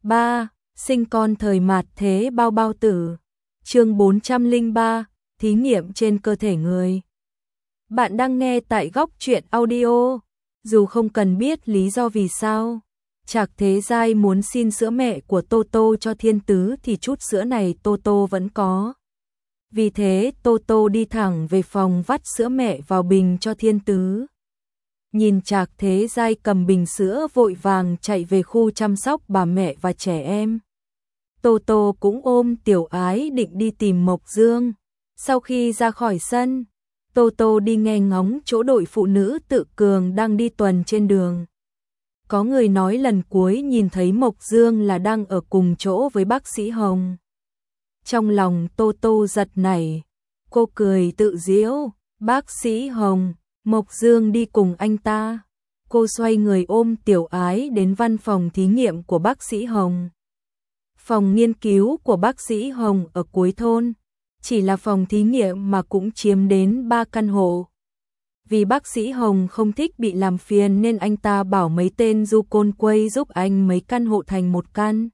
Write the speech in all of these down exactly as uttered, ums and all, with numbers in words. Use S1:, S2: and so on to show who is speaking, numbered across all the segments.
S1: ba. Sinh con thời mạt thế bao bao tử. Chương bốn trăm lẻ ba, thí nghiệm trên cơ thể người. Bạn đang nghe tại Góc Truyện Audio. Dù không cần biết lý do vì sao Trạc Thế Giai muốn xin sữa mẹ của Toto cho Thiên Tứ thì chút sữa này Toto vẫn có. Vì thế Toto đi thẳng về phòng vắt sữa mẹ vào bình cho Thiên Tứ. Nhìn Trạc Thế Giai cầm bình sữa vội vàng chạy về khu chăm sóc bà mẹ và trẻ em. Toto cũng ôm Tiểu Ái định đi tìm Mộc Dương. Sau khi ra khỏi sân, Toto đi nghe ngóng chỗ đội phụ nữ tự cường đang đi tuần trên đường. Có người nói lần cuối nhìn thấy Mộc Dương là đang ở cùng chỗ với bác sĩ Hồng. Trong lòng Toto giật nảy, cô cười tự giễu, bác sĩ Hồng, Mộc Dương đi cùng anh ta. Cô xoay người ôm Tiểu Ái đến văn phòng thí nghiệm của bác sĩ Hồng. Phòng nghiên cứu của bác sĩ Hồng ở cuối thôn, chỉ là phòng thí nghiệm mà cũng chiếm đến ba căn hộ. Vì bác sĩ Hồng không thích bị làm phiền nên anh ta bảo mấy tên du côn quay giúp anh mấy căn hộ thành một căn.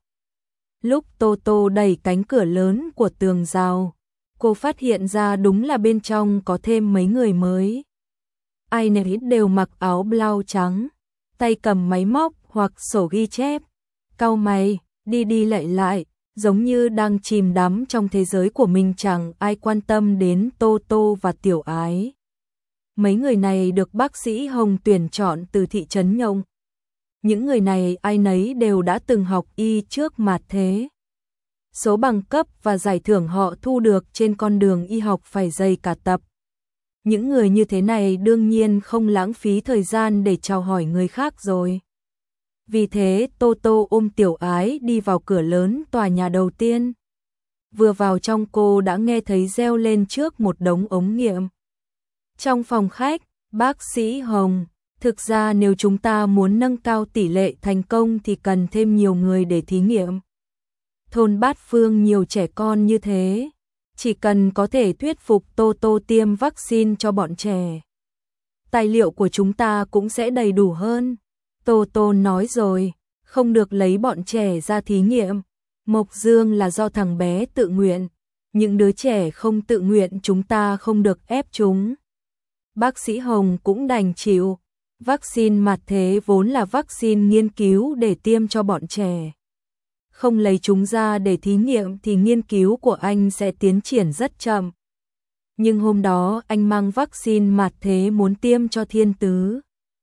S1: Lúc Toto đẩy cánh cửa lớn của tường rào, cô phát hiện ra đúng là bên trong có thêm mấy người mới. Ai nấy đều mặc áo blau trắng, tay cầm máy móc hoặc sổ ghi chép, cau mày, đi đi lại lại, giống như đang chìm đắm trong thế giới của mình, chẳng ai quan tâm đến Toto và Tiểu Ái. Mấy người này được bác sĩ Hồng tuyển chọn từ thị trấn Nhông. Những người này ai nấy đều đã từng học y trước mạt thế. Số bằng cấp và giải thưởng họ thu được trên con đường y học phải dày cả tập. Những người như thế này đương nhiên không lãng phí thời gian để chào hỏi người khác rồi. Vì thế Toto ôm Tiểu Ái đi vào cửa lớn tòa nhà đầu tiên. Vừa vào trong cô đã nghe thấy reo lên trước một đống ống nghiệm. Trong phòng khách, bác sĩ Hồng, thực ra nếu chúng ta muốn nâng cao tỷ lệ thành công thì cần thêm nhiều người để thí nghiệm. Thôn Bát Phương nhiều trẻ con như thế, chỉ cần có thể thuyết phục Toto tiêm vaccine cho bọn trẻ, tài liệu của chúng ta cũng sẽ đầy đủ hơn. Toto nói rồi, không được lấy bọn trẻ ra thí nghiệm. Mộc Dương là do thằng bé tự nguyện, những đứa trẻ không tự nguyện chúng ta không được ép chúng. Bác sĩ Hồng cũng đành chịu, vaccine mạt thế vốn là vaccine nghiên cứu để tiêm cho bọn trẻ. Không lấy chúng ra để thí nghiệm thì nghiên cứu của anh sẽ tiến triển rất chậm. Nhưng hôm đó anh mang vaccine mạt thế muốn tiêm cho Thiên Tứ.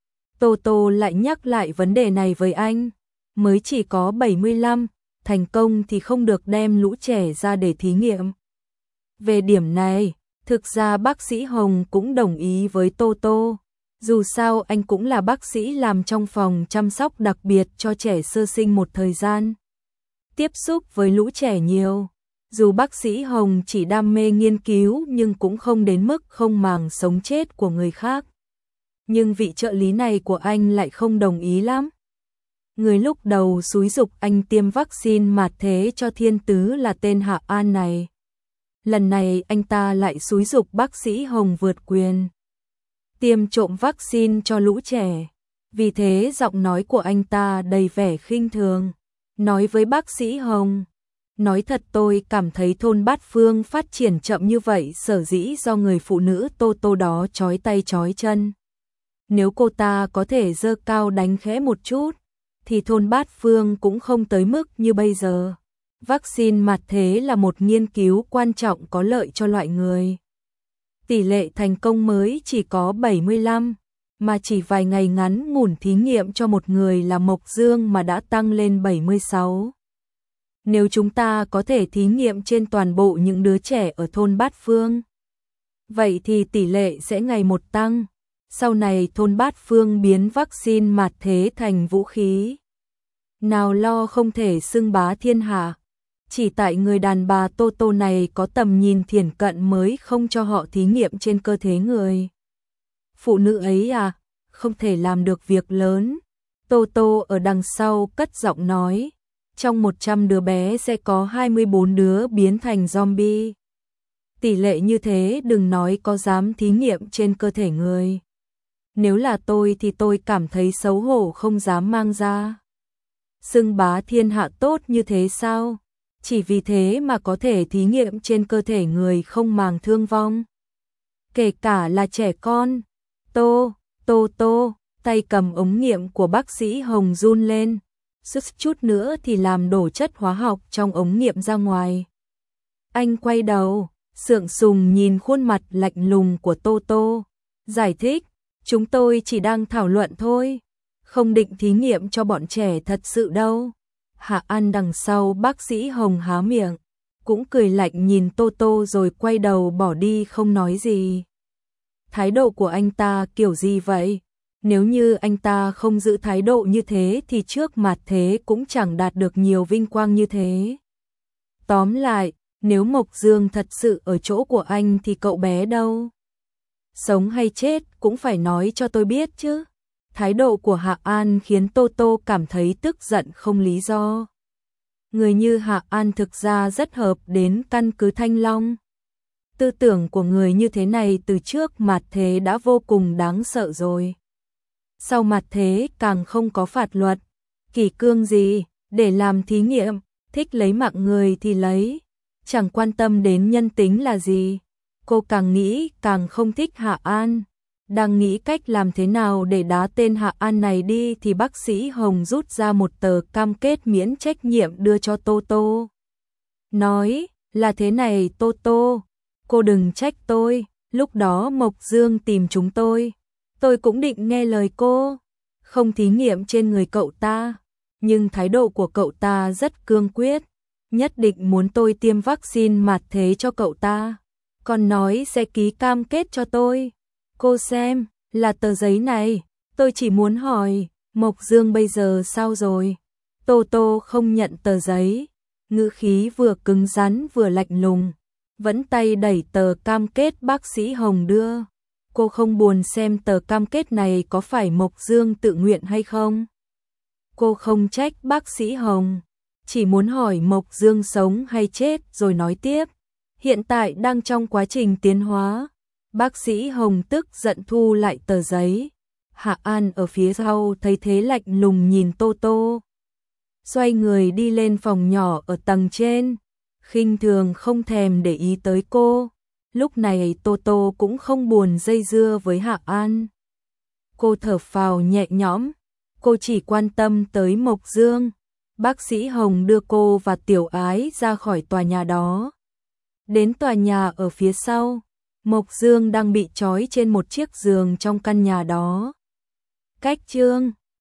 S1: Toto lại nhắc lại vấn đề này với anh, mới chỉ có bảy mươi lăm, thành công thì không được đem lũ trẻ ra để thí nghiệm. Về điểm này, thực ra bác sĩ Hồng cũng đồng ý với Toto, dù sao anh cũng là bác sĩ làm trong phòng chăm sóc đặc biệt cho trẻ sơ sinh một thời gian. Tiếp xúc với lũ trẻ nhiều, dù bác sĩ Hồng chỉ đam mê nghiên cứu nhưng cũng không đến mức không màng sống chết của người khác. Nhưng vị trợ lý này của anh lại không đồng ý lắm. Người lúc đầu xúi giục anh tiêm vaccine mạt thế cho Thiên Tứ là tên Hạ An này. Lần này anh ta lại xúi giục bác sĩ Hồng vượt quyền, tiêm trộm vaccine cho lũ trẻ. Vì thế giọng nói của anh ta đầy vẻ khinh thường, nói với bác sĩ Hồng, nói thật tôi cảm thấy thôn Bát Phương phát triển chậm như vậy sở dĩ do người phụ nữ Toto đó chói tay chói chân. Nếu cô ta có thể giơ cao đánh khẽ một chút, thì thôn Bát Phương cũng không tới mức như bây giờ. Vaccine mạt thế là một nghiên cứu quan trọng có lợi cho loại người. Tỷ lệ thành công mới chỉ có bảy mươi lăm, mà chỉ vài ngày ngắn ngủn thí nghiệm cho một người là Mộc Dương mà đã tăng lên bảy mươi sáu. Nếu chúng ta có thể thí nghiệm trên toàn bộ những đứa trẻ ở thôn Bát Phương, vậy thì tỷ lệ sẽ ngày một tăng. Sau này thôn Bát Phương biến vaccine mạt thế thành vũ khí. Nào lo không thể xưng bá thiên hạ. Chỉ tại người đàn bà Toto này có tầm nhìn thiển cận mới không cho họ thí nghiệm trên cơ thể người. Phụ nữ ấy à, không thể làm được việc lớn. Toto ở đằng sau cất giọng nói, trong một trăm đứa bé sẽ có hai mươi bốn đứa biến thành zombie. Tỷ lệ như thế đừng nói có dám thí nghiệm trên cơ thể người. Nếu là tôi thì tôi cảm thấy xấu hổ không dám mang ra. xưng bá thiên hạ tốt như thế sao? Chỉ vì thế mà có thể thí nghiệm trên cơ thể người không màng thương vong. Kể cả là trẻ con. Tô, tô tô, tay cầm ống nghiệm của bác sĩ Hồng run lên. Sức chút nữa thì làm đổ chất hóa học trong ống nghiệm ra ngoài. Anh quay đầu, sượng sùng nhìn khuôn mặt lạnh lùng của Tô Tô. Giải thích, chúng tôi chỉ đang thảo luận thôi. Không định thí nghiệm cho bọn trẻ thật sự đâu. Hạ An đằng sau bác sĩ Hồng há miệng, cũng cười lạnh nhìn Tô Tô rồi quay đầu bỏ đi không nói gì. Thái độ của anh ta kiểu gì vậy? Nếu như anh ta không giữ thái độ như thế thì trước mặt thế cũng chẳng đạt được nhiều vinh quang như thế. Tóm lại, nếu Mộc Dương thật sự ở chỗ của anh thì cậu bé đâu? Sống hay chết cũng phải nói cho tôi biết chứ. Thái độ của Hạ An khiến Tô Tô cảm thấy tức giận không lý do. Người như Hạ An thực ra rất hợp đến căn cứ Thanh Long. Tư tưởng của người như thế này từ trước mặt thế đã vô cùng đáng sợ rồi. Sau mặt thế càng không có phạt luật, kỷ cương gì, để làm thí nghiệm, thích lấy mạng người thì lấy, chẳng quan tâm đến nhân tính là gì. Cô càng nghĩ càng không thích Hạ An. Đang nghĩ cách làm thế nào để đá tên Hạ An này đi thì bác sĩ Hồng rút ra một tờ cam kết miễn trách nhiệm đưa cho Tô Tô. Nói, là thế này Tô Tô, cô đừng trách tôi, lúc đó Mộc Dương tìm chúng tôi. Tôi cũng định nghe lời cô, không thí nghiệm trên người cậu ta, nhưng thái độ của cậu ta rất cương quyết, nhất định muốn tôi tiêm vaccine mạt thế cho cậu ta, còn nói sẽ ký cam kết cho tôi. Cô xem, là tờ giấy này, tôi chỉ muốn hỏi, Mộc Dương bây giờ sao rồi? Tô Tô không nhận tờ giấy, ngữ khí vừa cứng rắn vừa lạnh lùng, vẫn tay đẩy tờ cam kết bác sĩ Hồng đưa. Cô không buồn xem tờ cam kết này có phải Mộc Dương tự nguyện hay không. Cô không trách bác sĩ Hồng, chỉ muốn hỏi Mộc Dương sống hay chết rồi nói tiếp. Hiện tại đang trong quá trình tiến hóa. Bác sĩ Hồng tức giận thu lại tờ giấy. Hạ An ở phía sau thấy thế lạnh lùng nhìn Tô Tô. Xoay người đi lên phòng nhỏ ở tầng trên, khinh thường không thèm để ý tới cô. Lúc này Tô Tô cũng không buồn dây dưa với Hạ An. Cô thở phào nhẹ nhõm, cô chỉ quan tâm tới Mộc Dương. Bác sĩ Hồng đưa cô và Tiểu Ái ra khỏi tòa nhà đó. Đến tòa nhà ở phía sau, Mộc Dương đang bị trói trên một chiếc giường trong căn nhà đó. Cách chương